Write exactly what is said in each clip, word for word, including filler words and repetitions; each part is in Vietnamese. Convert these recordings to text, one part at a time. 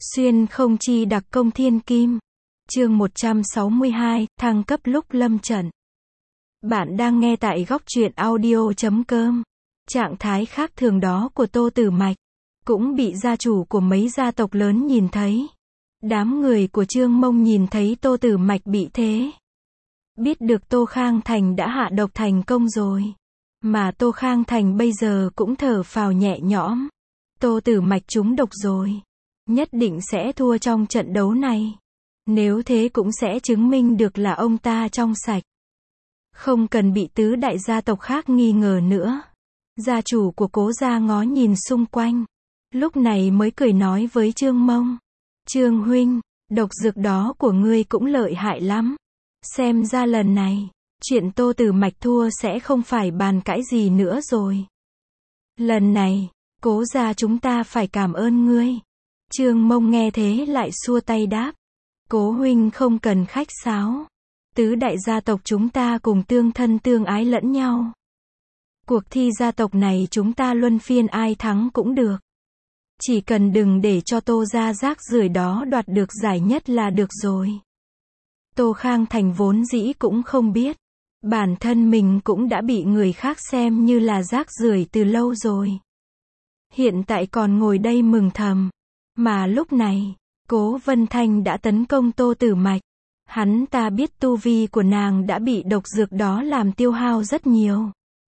Xuyên không chi đặc công thiên kim. Chương một trăm sáu mươi hai, thăng cấp lúc lâm trận. Bạn đang nghe tại góc truyện audio chấm com. Trạng thái khác thường đó của Tô Tử Mạch cũng bị gia chủ của mấy gia tộc lớn nhìn thấy. Đám người của Trương Mông nhìn thấy Tô Tử Mạch bị thế, biết được Tô Khang Thành đã hạ độc thành công rồi. Mà Tô Khang Thành bây giờ cũng thở phào nhẹ nhõm. Tô Tử Mạch trúng độc rồi, nhất định sẽ thua trong trận đấu này. Nếu thế cũng sẽ chứng minh được là ông ta trong sạch, không cần bị tứ đại gia tộc khác nghi ngờ nữa. Gia chủ của Cố gia ngó nhìn xung quanh, lúc này mới cười nói với Trương Mông: Trương huynh, độc dược đó của ngươi cũng lợi hại lắm. Xem ra lần này, chuyện Tô Tử Mạch thua sẽ không phải bàn cãi gì nữa rồi. Lần này, Cố gia chúng ta phải cảm ơn ngươi. Trương Mông nghe thế lại xua tay đáp: Cố huynh không cần khách sáo. Tứ đại gia tộc chúng ta cùng tương thân tương ái lẫn nhau. Cuộc thi gia tộc này chúng ta luân phiên ai thắng cũng được. Chỉ cần đừng để cho Tô gia rác rưởi đó đoạt được giải nhất là được rồi. Tô Khang Thành vốn dĩ cũng không biết, bản thân mình cũng đã bị người khác xem như là rác rưởi từ lâu rồi. Hiện tại còn ngồi đây mừng thầm. Mà lúc này, Cố Vân Thanh đã tấn công Tô Tử Mạch. Hắn ta biết tu vi của nàng đã bị độc dược đó làm tiêu hao rất nhiều,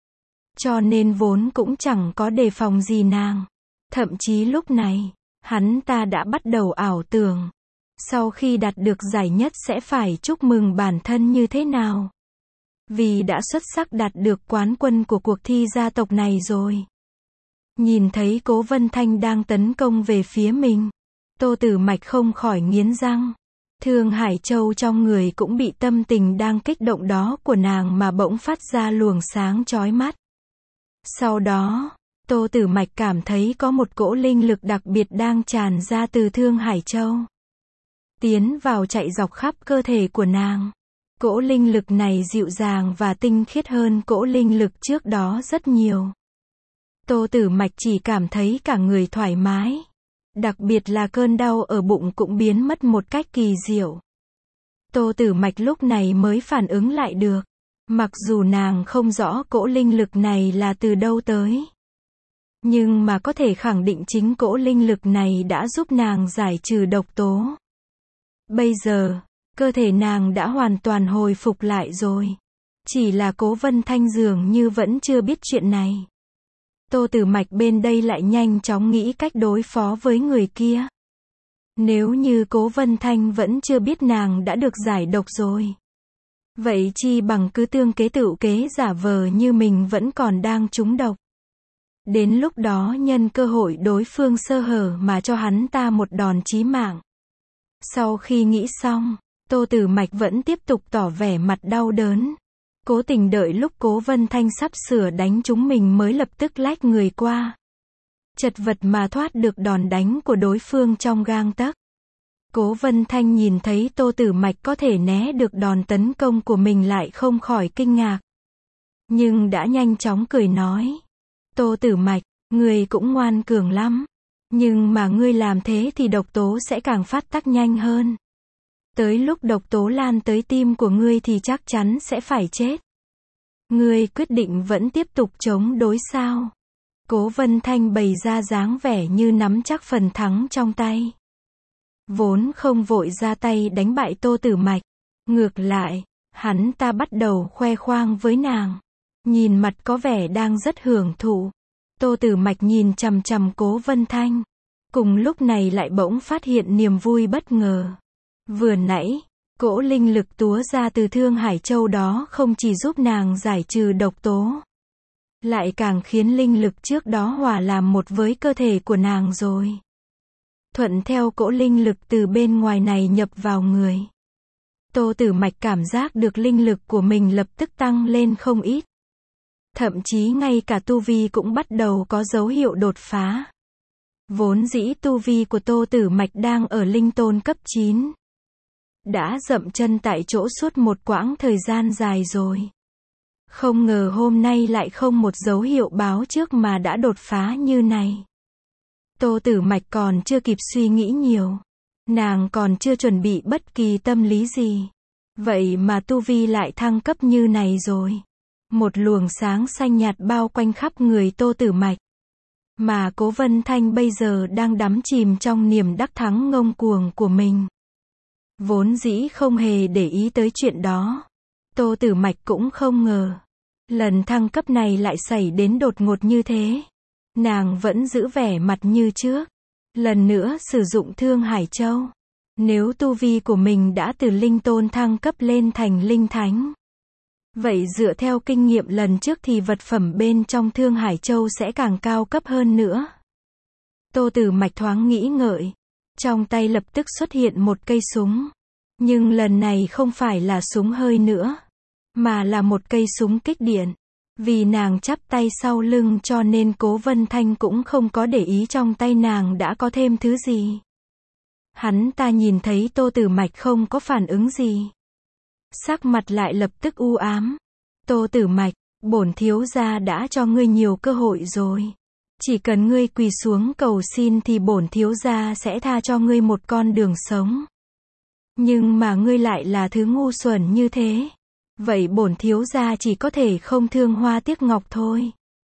cho nên vốn cũng chẳng có đề phòng gì nàng. Thậm chí lúc này, hắn ta đã bắt đầu ảo tưởng, sau khi đạt được giải nhất sẽ phải chúc mừng bản thân như thế nào. Vì đã xuất sắc đạt được quán quân của cuộc thi gia tộc này rồi. Nhìn thấy Cố Vân Thanh đang tấn công về phía mình, Tô Tử Mạch không khỏi nghiến răng. Thương Hải Châu trong người cũng bị tâm tình đang kích động đó của nàng mà bỗng phát ra luồng sáng chói mắt. Sau đó, Tô Tử Mạch cảm thấy có một cỗ linh lực đặc biệt đang tràn ra từ Thương Hải Châu, tiến vào chạy dọc khắp cơ thể của nàng. Cỗ linh lực này dịu dàng và tinh khiết hơn cỗ linh lực trước đó rất nhiều. Tô Tử Mạch chỉ cảm thấy cả người thoải mái. Đặc biệt là cơn đau ở bụng cũng biến mất một cách kỳ diệu. Tô Tử Mạch lúc này mới phản ứng lại được. Mặc dù nàng không rõ cỗ linh lực này là từ đâu tới, nhưng mà có thể khẳng định chính cỗ linh lực này đã giúp nàng giải trừ độc tố. Bây giờ, cơ thể nàng đã hoàn toàn hồi phục lại rồi. Chỉ là Cố Vân Thanh dường như vẫn chưa biết chuyện này. Tô Tử Mạch bên đây lại nhanh chóng nghĩ cách đối phó với người kia. Nếu như Cố Vân Thanh vẫn chưa biết nàng đã được giải độc rồi, vậy chi bằng cứ tương kế tựu kế giả vờ như mình vẫn còn đang trúng độc. Đến lúc đó nhân cơ hội đối phương sơ hở mà cho hắn ta một đòn chí mạng. Sau khi nghĩ xong, Tô Tử Mạch vẫn tiếp tục tỏ vẻ mặt đau đớn. Cố tình đợi lúc Cố Vân Thanh sắp sửa đánh chúng mình mới lập tức lách người qua. Chật vật mà thoát được đòn đánh của đối phương trong gang tấc. Cố Vân Thanh nhìn thấy Tô Tử Mạch có thể né được đòn tấn công của mình lại không khỏi kinh ngạc. Nhưng đã nhanh chóng cười nói: Tô Tử Mạch, ngươi cũng ngoan cường lắm. Nhưng mà ngươi làm thế thì độc tố sẽ càng phát tác nhanh hơn. Tới lúc độc tố lan tới tim của ngươi thì chắc chắn sẽ phải chết. Ngươi quyết định vẫn tiếp tục chống đối sao? Cố Vân Thanh bày ra dáng vẻ như nắm chắc phần thắng trong tay. Vốn không vội ra tay đánh bại Tô Tử Mạch. Ngược lại, hắn ta bắt đầu khoe khoang với nàng. Nhìn mặt có vẻ đang rất hưởng thụ. Tô Tử Mạch nhìn chằm chằm Cố Vân Thanh. Cùng lúc này lại bỗng phát hiện niềm vui bất ngờ. Vừa nãy, cỗ linh lực túa ra từ Thương Hải Châu đó không chỉ giúp nàng giải trừ độc tố, lại càng khiến linh lực trước đó hòa làm một với cơ thể của nàng rồi. Thuận theo cỗ linh lực từ bên ngoài này nhập vào người, Tô Tử Mạch cảm giác được linh lực của mình lập tức tăng lên không ít. Thậm chí ngay cả tu vi cũng bắt đầu có dấu hiệu đột phá. Vốn dĩ tu vi của Tô Tử Mạch đang ở linh tôn cấp chín. Đã dậm chân tại chỗ suốt một quãng thời gian dài rồi. Không ngờ hôm nay lại không một dấu hiệu báo trước mà đã đột phá như này. Tô Tử Mạch còn chưa kịp suy nghĩ nhiều. Nàng còn chưa chuẩn bị bất kỳ tâm lý gì. Vậy mà tu vi lại thăng cấp như này rồi. Một luồng sáng xanh nhạt bao quanh khắp người Tô Tử Mạch. Mà Cố Vân Thanh bây giờ đang đắm chìm trong niềm đắc thắng ngông cuồng của mình. Vốn dĩ không hề để ý tới chuyện đó. Tô Tử Mạch cũng không ngờ. Lần thăng cấp này lại xảy đến đột ngột như thế. Nàng vẫn giữ vẻ mặt như trước. Lần nữa sử dụng Thương Hải Châu. Nếu tu vi của mình đã từ linh tôn thăng cấp lên thành linh thánh. Vậy dựa theo kinh nghiệm lần trước thì vật phẩm bên trong Thương Hải Châu sẽ càng cao cấp hơn nữa. Tô Tử Mạch thoáng nghĩ ngợi. Trong tay lập tức xuất hiện một cây súng. Nhưng lần này không phải là súng hơi nữa. Mà là một cây súng kích điện. Vì nàng chắp tay sau lưng cho nên Cố Vân Thanh cũng không có để ý trong tay nàng đã có thêm thứ gì. Hắn ta nhìn thấy Tô Tử Mạch không có phản ứng gì. Sắc mặt lại lập tức u ám. Tô Tử Mạch, bổn thiếu gia đã cho ngươi nhiều cơ hội rồi. Chỉ cần ngươi quỳ xuống cầu xin thì bổn thiếu gia sẽ tha cho ngươi một con đường sống. Nhưng mà ngươi lại là thứ ngu xuẩn như thế. Vậy bổn thiếu gia chỉ có thể không thương hoa tiếc ngọc thôi.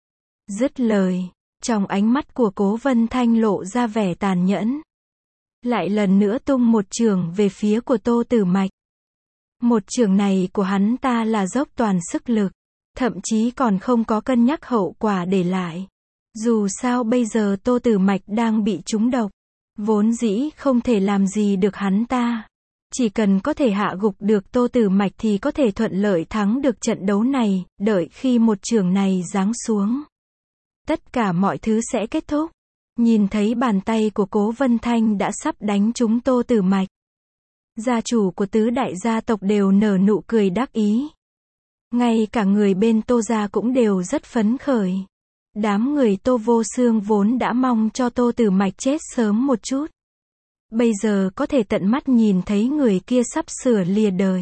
Dứt lời, trong ánh mắt của Cố Vân Thanh lộ ra vẻ tàn nhẫn. Lại lần nữa tung một chưởng về phía của Tô Tử Mạch. Một chưởng này của hắn ta là dốc toàn sức lực. Thậm chí còn không có cân nhắc hậu quả để lại. Dù sao bây giờ Tô Tử Mạch đang bị trúng độc. Vốn dĩ không thể làm gì được hắn ta. Chỉ cần có thể hạ gục được Tô Tử Mạch thì có thể thuận lợi thắng được trận đấu này, đợi khi một chưởng này giáng xuống. Tất cả mọi thứ sẽ kết thúc. Nhìn thấy bàn tay của Cố Vân Thanh đã sắp đánh trúng Tô Tử Mạch. Gia chủ của tứ đại gia tộc đều nở nụ cười đắc ý. Ngay cả người bên Tô gia cũng đều rất phấn khởi. Đám người Tô Vô Xương vốn đã mong cho Tô Tử Mạch chết sớm một chút. Bây giờ có thể tận mắt nhìn thấy người kia sắp sửa lìa đời.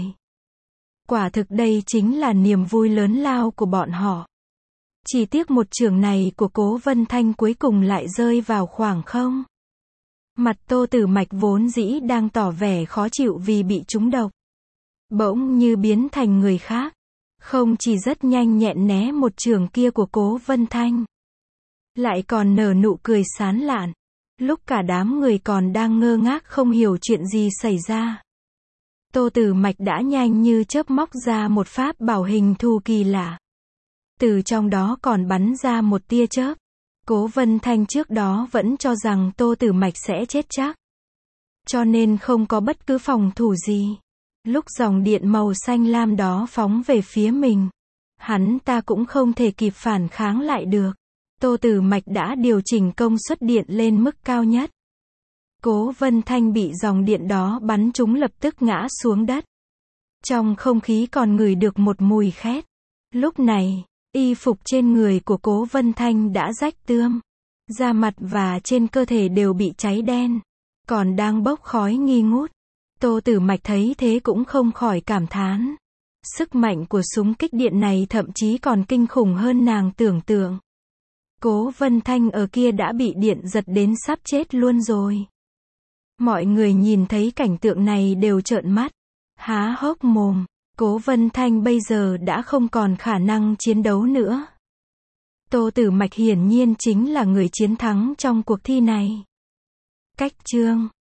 Quả thực đây chính là niềm vui lớn lao của bọn họ. Chỉ tiếc một chưởng này của Cố Vân Thanh cuối cùng lại rơi vào khoảng không. Mặt Tô Tử Mạch vốn dĩ đang tỏ vẻ khó chịu vì bị trúng độc. Bỗng như biến thành người khác. Không chỉ rất nhanh nhẹn né một chưởng kia của Cố Vân Thanh. Lại còn nở nụ cười sán lạn. Lúc cả đám người còn đang ngơ ngác không hiểu chuyện gì xảy ra. Tô Tử Mạch đã nhanh như chớp móc ra một pháp bảo hình thù kỳ lạ. Từ trong đó còn bắn ra một tia chớp. Cố Vân Thanh trước đó vẫn cho rằng Tô Tử Mạch sẽ chết chắc. Cho nên không có bất cứ phòng thủ gì. Lúc dòng điện màu xanh lam đó phóng về phía mình. Hắn ta cũng không thể kịp phản kháng lại được. Tô Tử Mạch đã điều chỉnh công suất điện lên mức cao nhất. Cố Vân Thanh bị dòng điện đó bắn trúng lập tức ngã xuống đất. Trong không khí còn ngửi được một mùi khét. Lúc này, y phục trên người của Cố Vân Thanh đã rách tươm. Da mặt và trên cơ thể đều bị cháy đen. Còn đang bốc khói nghi ngút. Tô Tử Mạch thấy thế cũng không khỏi cảm thán. Sức mạnh của súng kích điện này thậm chí còn kinh khủng hơn nàng tưởng tượng. Cố Vân Thanh ở kia đã bị điện giật đến sắp chết luôn rồi. Mọi người nhìn thấy cảnh tượng này đều trợn mắt. Há hốc mồm. Cố Vân Thanh bây giờ đã không còn khả năng chiến đấu nữa. Tô Tử Mạch hiển nhiên chính là người chiến thắng trong cuộc thi này. Cách chương